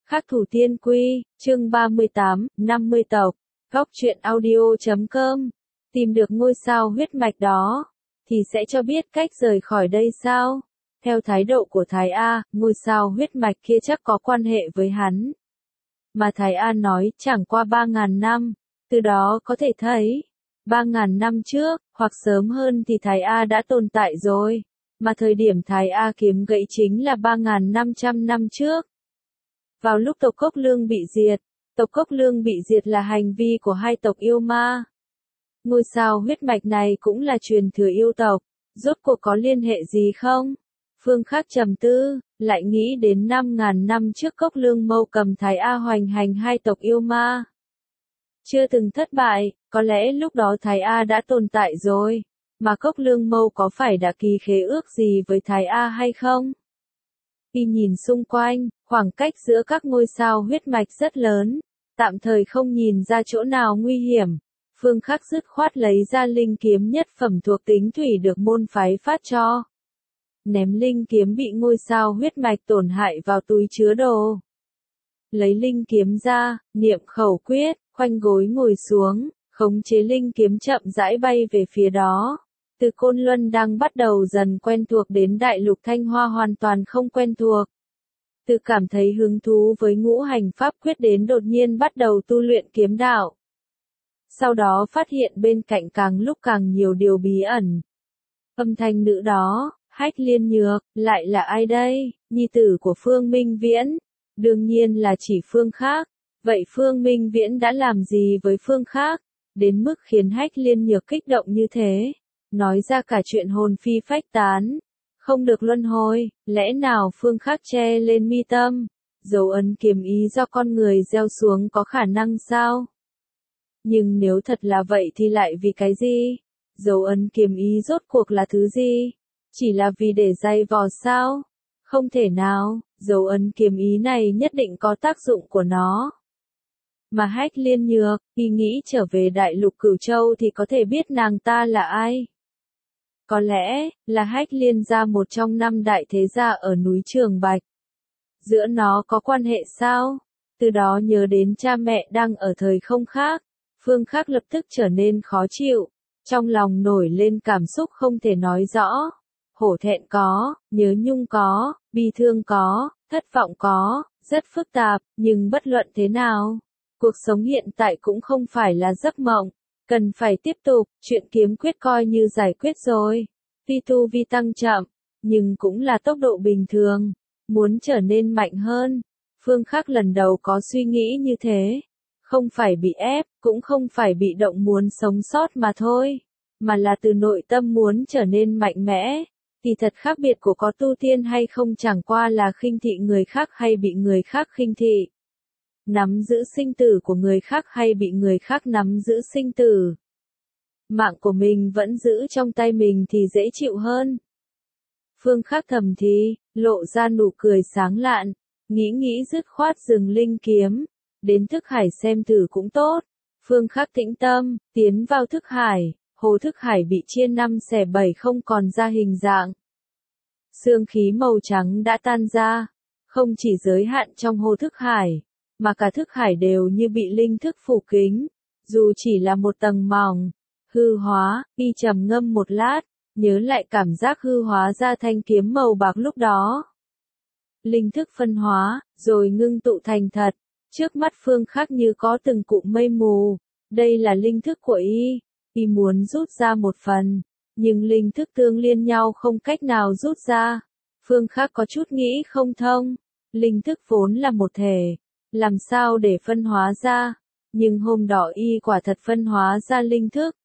Khắc thủ tiên quy, chương 38, 50 tộc, góc truyện audio.com. Tìm được ngôi sao huyết mạch đó, thì sẽ cho biết cách rời khỏi đây sao? Theo thái độ của Thái A, ngôi sao huyết mạch kia chắc có quan hệ với hắn. Mà Thái A nói chẳng qua 3.000 năm, từ đó có thể thấy, 3.000 năm trước, hoặc sớm hơn thì Thái A đã tồn tại rồi, mà thời điểm Thái A kiếm gãy chính là 3.500 năm trước. Vào lúc tộc Cốc Lương bị diệt, tộc Cốc Lương bị diệt là hành vi của hai tộc yêu ma. Ngôi sao huyết mạch này cũng là truyền thừa yêu tộc, rốt cuộc có liên hệ gì không? Phương Khắc trầm tư, lại nghĩ đến 5.000 năm trước Cốc Lương Mâu cầm Thái A hoành hành hai tộc yêu ma. Chưa từng thất bại, có lẽ lúc đó Thái A đã tồn tại rồi, mà Cốc Lương Mâu có phải đã ký khế ước gì với Thái A hay không? Khi nhìn xung quanh, khoảng cách giữa các ngôi sao huyết mạch rất lớn, tạm thời không nhìn ra chỗ nào nguy hiểm. Phương Khắc dứt khoát lấy ra linh kiếm nhất phẩm thuộc tính thủy được môn phái phát cho. Ném linh kiếm bị ngôi sao huyết mạch tổn hại vào túi chứa đồ. Lấy linh kiếm ra, niệm khẩu quyết, khoanh gối ngồi xuống, khống chế linh kiếm chậm rãi bay về phía đó. Từ Côn Luân đang bắt đầu dần quen thuộc đến Đại Lục Thanh Hoa hoàn toàn không quen thuộc. Từ cảm thấy hứng thú với ngũ hành pháp quyết đến đột nhiên bắt đầu tu luyện kiếm đạo. Sau đó phát hiện bên cạnh càng lúc càng nhiều điều bí ẩn. Âm thanh nữ đó, Hách Liên Nhược, lại là ai đây? Nhi tử của Phương Minh Viễn. Đương nhiên là chỉ Phương Khắc. Vậy Phương Minh Viễn đã làm gì với Phương Khắc? Đến mức khiến Hách Liên Nhược kích động như thế. Nói ra cả chuyện hồn phi phách tán. Không được luân hồi, lẽ nào Phương Khắc che lên mi tâm? Dấu ấn kiếm ý do con người gieo xuống có khả năng sao? Nhưng nếu thật là vậy thì lại vì cái gì? Dấu ấn kiếm ý rốt cuộc là thứ gì? Chỉ là vì để dày vò sao? Không thể nào, dấu ấn kiếm ý này nhất định có tác dụng của nó. Mà Hách Liên Nhược, khi nghĩ trở về Đại Lục Cửu Châu thì có thể biết nàng ta là ai? Có lẽ, là Hách Liên gia một trong 5 đại thế gia ở núi Trường Bạch. Giữa nó có quan hệ sao? Từ đó nhớ đến cha mẹ đang ở thời không khác. Phương Khắc lập tức trở nên khó chịu. Trong lòng nổi lên cảm xúc không thể nói rõ. Hổ thẹn có, nhớ nhung có, bi thương có, thất vọng có, rất phức tạp, nhưng bất luận thế nào. Cuộc sống hiện tại cũng không phải là giấc mộng. Cần phải tiếp tục, chuyện kiếm quyết coi như giải quyết rồi. Tuy tu vi tăng chậm, nhưng cũng là tốc độ bình thường. Muốn trở nên mạnh hơn. Phương Khắc lần đầu có suy nghĩ như thế. Không phải bị ép, cũng không phải bị động muốn sống sót mà thôi. Mà là từ nội tâm muốn trở nên mạnh mẽ. Thì thật khác biệt của có tu tiên hay không chẳng qua là khinh thị người khác hay bị người khác khinh thị. Nắm giữ sinh tử của người khác hay bị người khác nắm giữ sinh tử. Mạng của mình vẫn giữ trong tay mình thì dễ chịu hơn. Phương Khắc thầm thì, lộ ra nụ cười sáng lạn, nghĩ dứt khoát dừng linh kiếm, đến thức hải xem thử cũng tốt. Phương Khắc tĩnh tâm, tiến vào thức hải, hồ thức hải bị chia 5 xẻ 7 không còn ra hình dạng. Xương khí màu trắng đã tan ra, không chỉ giới hạn trong hồ thức hải, mà cả thức hải đều như bị linh thức phủ kín, dù chỉ là một tầng mỏng. Hư hóa, y trầm ngâm một lát, nhớ lại cảm giác hư hóa ra thanh kiếm màu bạc lúc đó. Linh thức phân hóa, rồi ngưng tụ thành thật, trước mắt Phương Khắc như có từng cụm mây mù, đây là linh thức của y muốn rút ra một phần, nhưng linh thức tương liên nhau không cách nào rút ra. Phương Khắc có chút nghĩ không thông, linh thức vốn là một thể, làm sao để phân hóa ra, nhưng hôm đó y quả thật phân hóa ra linh thức.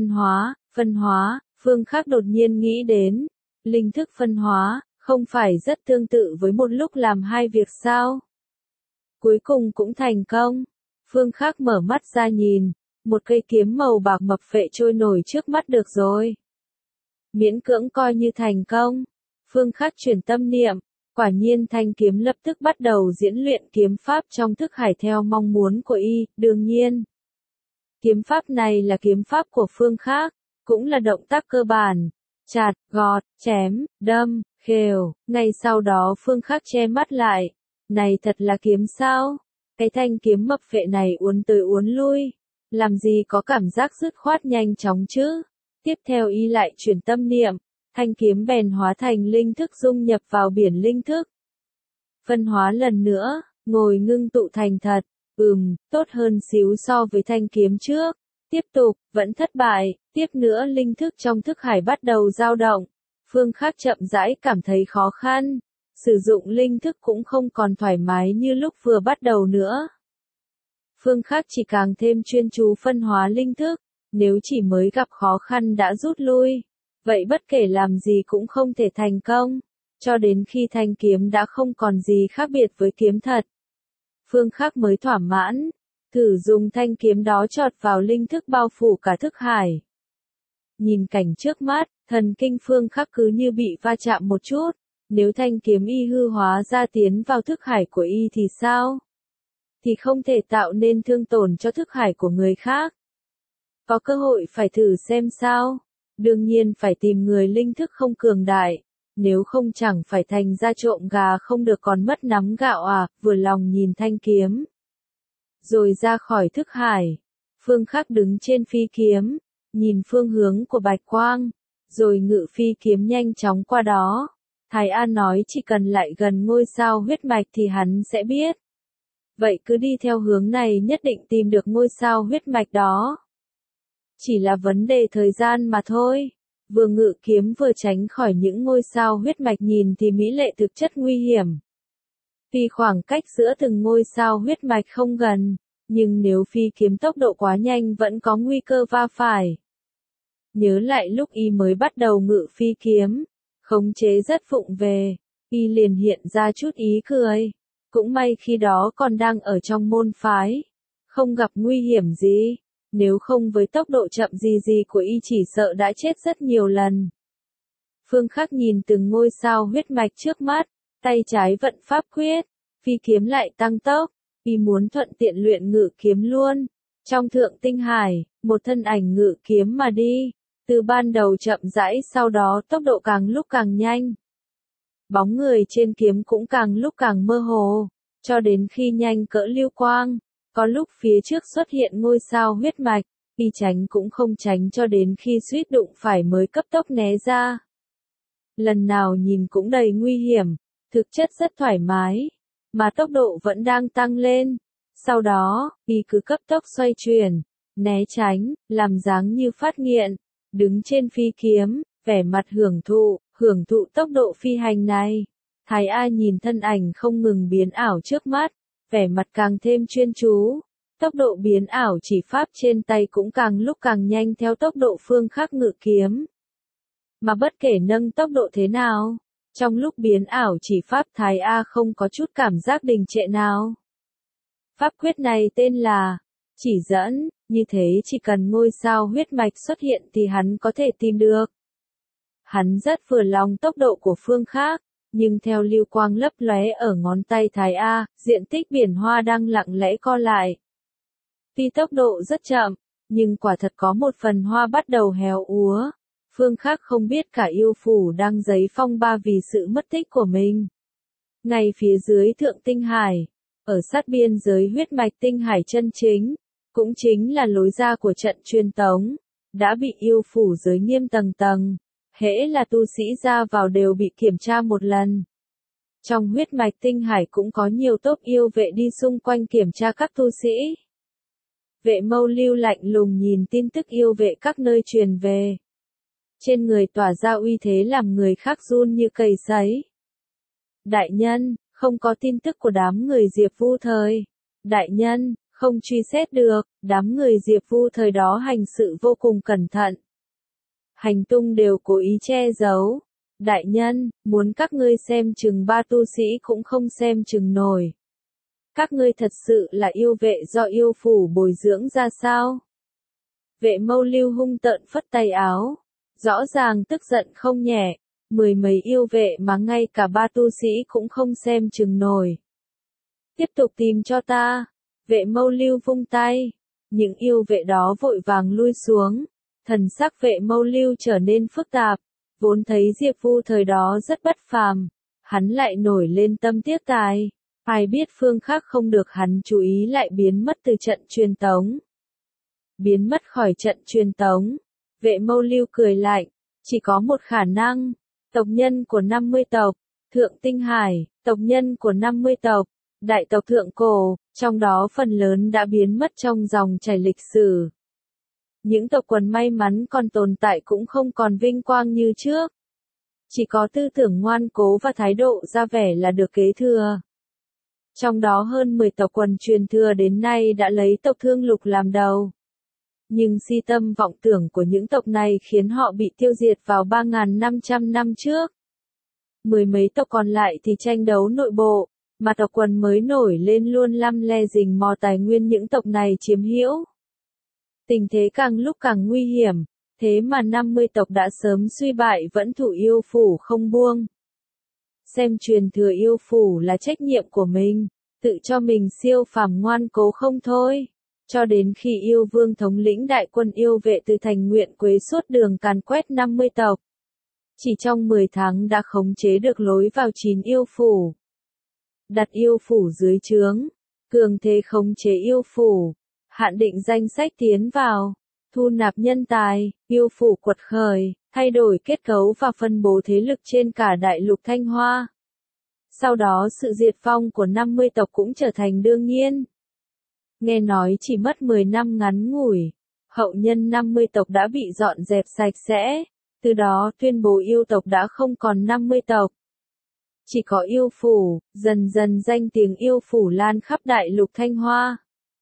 Phân hóa, Phương Khắc đột nhiên nghĩ đến, linh thức phân hóa, không phải rất tương tự với một lúc làm hai việc sao? Cuối cùng cũng thành công. Phương Khắc mở mắt ra nhìn, một cây kiếm màu bạc mập phệ trôi nổi trước mắt được rồi. Miễn cưỡng coi như thành công. Phương Khắc chuyển tâm niệm, quả nhiên thanh kiếm lập tức bắt đầu diễn luyện kiếm pháp trong thức hải theo mong muốn của y, đương nhiên. Kiếm pháp này là kiếm pháp của Phương Khắc, cũng là động tác cơ bản, chặt, gọt, chém, đâm, khều. Ngay sau đó Phương Khắc che mắt lại, Này thật là kiếm sao? Cái thanh kiếm mập phệ này uốn tới uốn lui. Làm gì có cảm giác dứt khoát nhanh chóng chứ? Tiếp theo y lại chuyển tâm niệm. Thanh kiếm bèn hóa thành linh thức dung nhập vào biển linh thức. Phân hóa lần nữa, ngồi ngưng tụ thành thật. Tốt hơn xíu so với thanh kiếm trước. Tiếp tục, vẫn thất bại. Tiếp nữa linh thức trong thức hải bắt đầu dao động. Phương Khắc chậm rãi cảm thấy khó khăn. Sử dụng linh thức cũng không còn thoải mái như lúc vừa bắt đầu nữa. Phương Khắc chỉ càng thêm chuyên chú phân hóa linh thức. Nếu chỉ mới gặp khó khăn đã rút lui, vậy bất kể làm gì cũng không thể thành công. Cho đến khi thanh kiếm đã không còn gì khác biệt với kiếm thật, Phương Khắc mới thỏa mãn. Thử dùng thanh kiếm đó chọt vào linh thức bao phủ cả thức hải. Nhìn cảnh trước mắt, thần kinh Phương Khắc cứ như bị va chạm một chút. Nếu thanh kiếm y hư hóa ra tiến vào thức hải của y thì sao? Thì không thể tạo nên thương tổn cho thức hải của người khác. Có cơ hội phải thử xem sao. Đương nhiên phải tìm người linh thức không cường đại. Nếu không chẳng phải thành ra trộm gà không được còn mất nắm gạo à, vừa lòng nhìn thanh kiếm. Rồi ra khỏi thức hải. Phương Khắc đứng trên phi kiếm, nhìn phương hướng của bạch quang, rồi ngự phi kiếm nhanh chóng qua đó. Thái An nói chỉ cần lại gần ngôi sao huyết mạch thì hắn sẽ biết. Vậy cứ đi theo hướng này nhất định tìm được ngôi sao huyết mạch đó. Chỉ là vấn đề thời gian mà thôi. Vừa ngự kiếm vừa tránh khỏi những ngôi sao huyết mạch nhìn thì mỹ lệ thực chất nguy hiểm. Tuy khoảng cách giữa từng ngôi sao huyết mạch không gần, nhưng nếu phi kiếm tốc độ quá nhanh vẫn có nguy cơ va phải. Nhớ lại lúc y mới bắt đầu ngự phi kiếm, khống chế rất vụng về, y liền hiện ra chút ý cười. Cũng may khi đó còn đang ở trong môn phái, không gặp nguy hiểm gì. Nếu không với tốc độ chậm gì của y chỉ sợ đã chết rất nhiều lần. Phương Khắc nhìn từng ngôi sao huyết mạch trước mắt, tay trái vận pháp quyết, phi kiếm lại tăng tốc, y muốn thuận tiện luyện ngự kiếm luôn. Trong thượng tinh hải, một thân ảnh ngự kiếm mà đi, từ ban đầu chậm rãi sau đó tốc độ càng lúc càng nhanh. Bóng người trên kiếm cũng càng lúc càng mơ hồ, cho đến khi nhanh cỡ lưu quang. Có lúc phía trước xuất hiện ngôi sao huyết mạch, y tránh cũng không tránh cho đến khi suýt đụng phải mới cấp tốc né ra. Lần nào nhìn cũng đầy nguy hiểm, thực chất rất thoải mái, mà tốc độ vẫn đang tăng lên. Sau đó, y cứ cấp tốc xoay chuyển, né tránh, làm dáng như phát nghiện, đứng trên phi kiếm, vẻ mặt hưởng thụ tốc độ phi hành này. Thái A nhìn thân ảnh không ngừng biến ảo trước mắt, vẻ mặt càng thêm chuyên chú, tốc độ biến ảo chỉ pháp trên tay cũng càng lúc càng nhanh theo tốc độ Phương Khắc ngự kiếm. Mà bất kể nâng tốc độ thế nào, trong lúc biến ảo chỉ pháp Thái A không có chút cảm giác đình trệ nào. Pháp quyết này tên là chỉ dẫn, như thế chỉ cần ngôi sao huyết mạch xuất hiện thì hắn có thể tìm được. Hắn rất vừa lòng tốc độ của Phương Khắc. Nhưng theo lưu quang lấp lóe ở ngón tay Thái A, diện tích biển hoa đang lặng lẽ co lại. Tuy tốc độ rất chậm, nhưng quả thật có một phần hoa bắt đầu héo úa. Phương Khắc không biết cả yêu phủ đang giấy phong ba vì sự mất tích của mình. Ngay phía dưới thượng tinh hải, ở sát biên giới huyết mạch tinh hải chân chính, cũng chính là lối ra của trận truyền tống, đã bị yêu phủ giới nghiêm tầng tầng. Hễ là tu sĩ ra vào đều bị kiểm tra một lần. Trong huyết mạch tinh hải cũng có nhiều tốp yêu vệ đi xung quanh kiểm tra các tu sĩ. Vệ Mâu Lưu lạnh lùng nhìn tin tức yêu vệ các nơi truyền về. Trên người tỏa ra uy thế làm người khác run như cầy sấy. Đại nhân, không có tin tức của đám người Diệp Vu Thời. Đại nhân, không truy xét được, đám người Diệp Vu Thời đó hành sự vô cùng cẩn thận. Hành tung đều cố ý che giấu. Đại nhân, muốn các ngươi xem chừng ba tu sĩ cũng không xem chừng nổi. Các ngươi thật sự là yêu vệ do yêu phủ bồi dưỡng ra sao? Vệ Mâu Lưu hung tợn phất tay áo. Rõ ràng tức giận không nhẹ. Mười mấy yêu vệ mà ngay cả ba tu sĩ cũng không xem chừng nổi. Tiếp tục tìm cho ta. Vệ Mâu Lưu vung tay. Những yêu vệ đó vội vàng lui xuống. Thần sắc Vệ Mâu Lưu trở nên phức tạp, vốn thấy Diệp Vu Thời đó rất bất phàm, hắn lại nổi lên tâm tiếc tài. Ai biết Phương Khắc không được hắn chú ý lại biến mất từ trận truyền tống. Biến mất khỏi trận truyền tống. Vệ Mâu Lưu cười lạnh, chỉ có một khả năng, tộc nhân của 50 tộc, Thượng Tinh Hải, tộc nhân của 50 tộc, đại tộc Thượng Cổ, trong đó phần lớn đã biến mất trong dòng chảy lịch sử. Những tộc quần may mắn còn tồn tại cũng không còn vinh quang như trước. Chỉ có tư tưởng ngoan cố và thái độ ra vẻ là được kế thừa. Trong đó hơn 10 tộc quần truyền thừa đến nay đã lấy tộc Thương Lục làm đầu. Nhưng si tâm vọng tưởng của những tộc này khiến họ bị tiêu diệt vào 3.500 năm trước. Mười mấy tộc còn lại thì tranh đấu nội bộ, mà tộc quần mới nổi lên luôn lăm le rình mò tài nguyên những tộc này chiếm hữu. Tình thế càng lúc càng nguy hiểm, thế mà 50 tộc đã sớm suy bại vẫn thủ yêu phủ không buông. Xem truyền thừa yêu phủ là trách nhiệm của mình, tự cho mình siêu phàm ngoan cố không thôi. Cho đến khi yêu vương thống lĩnh đại quân yêu vệ từ thành Nguyện Quế suốt đường càn quét 50 tộc. Chỉ trong 10 tháng đã khống chế được lối vào 9 yêu phủ. Đặt yêu phủ dưới trướng, cường thế khống chế yêu phủ, hạn định danh sách tiến vào, thu nạp nhân tài, yêu phủ quật khởi, thay đổi kết cấu và phân bố thế lực trên cả đại lục Thanh Hoa. Sau đó sự diệt vong của 50 tộc cũng trở thành đương nhiên. Nghe nói chỉ mất 10 năm ngắn ngủi, hậu nhân 50 tộc đã bị dọn dẹp sạch sẽ, từ đó tuyên bố yêu tộc đã không còn 50 tộc. Chỉ có yêu phủ, dần dần danh tiếng yêu phủ lan khắp đại lục Thanh Hoa.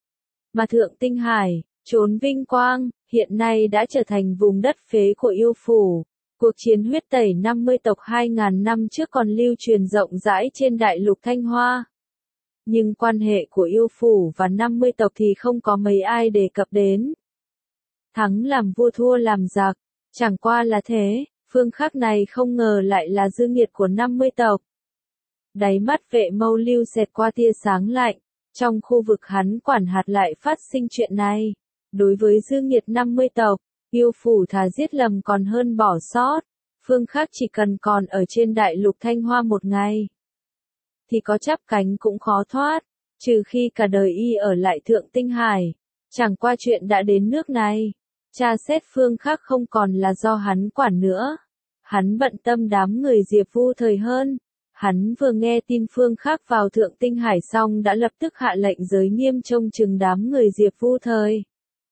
Mà Thượng Tinh Hải, chốn vinh quang, hiện nay đã trở thành vùng đất phế của yêu phủ. Cuộc chiến huyết tẩy 50 tộc 2.000 năm trước còn lưu truyền rộng rãi trên đại lục Thanh Hoa. Nhưng quan hệ của yêu phủ và 50 tộc thì không có mấy ai đề cập đến. Thắng làm vua thua làm giặc, chẳng qua là thế, Phương Khắc này không ngờ lại là dư nghiệt của 50 tộc. Đáy mắt Vệ Mâu Lưu xẹt qua tia sáng lạnh, trong khu vực hắn quản hạt lại phát sinh chuyện này. Đối với dư nghiệt 50 tộc, yêu phủ thà giết lầm còn hơn bỏ sót. Phương Khắc chỉ cần còn ở trên đại lục Thanh Hoa một ngày, thì có chắp cánh cũng khó thoát, trừ khi cả đời y ở lại Thượng Tinh Hải. Chẳng qua chuyện đã đến nước này, tra xét Phương Khắc không còn là do hắn quản nữa. Hắn bận tâm đám người Diệp Vu Thời hơn. Hắn vừa nghe tin Phương Khắc vào Thượng Tinh Hải xong đã lập tức hạ lệnh giới nghiêm trông chừng đám người Diệp Vu Thời.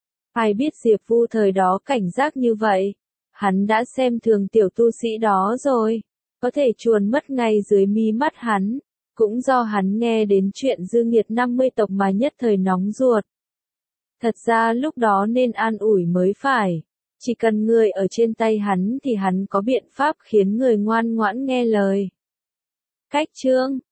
Ai biết Diệp Vu Thời đó cảnh giác như vậy, hắn đã xem thường tiểu tu sĩ đó rồi, có thể chuồn mất ngay dưới mi mắt hắn, cũng do hắn nghe đến chuyện dư nghiệt 50 tộc mà nhất thời nóng ruột. Thật ra lúc đó nên an ủi mới phải, chỉ cần người ở trên tay hắn thì hắn có biện pháp khiến người ngoan ngoãn nghe lời. Cách chương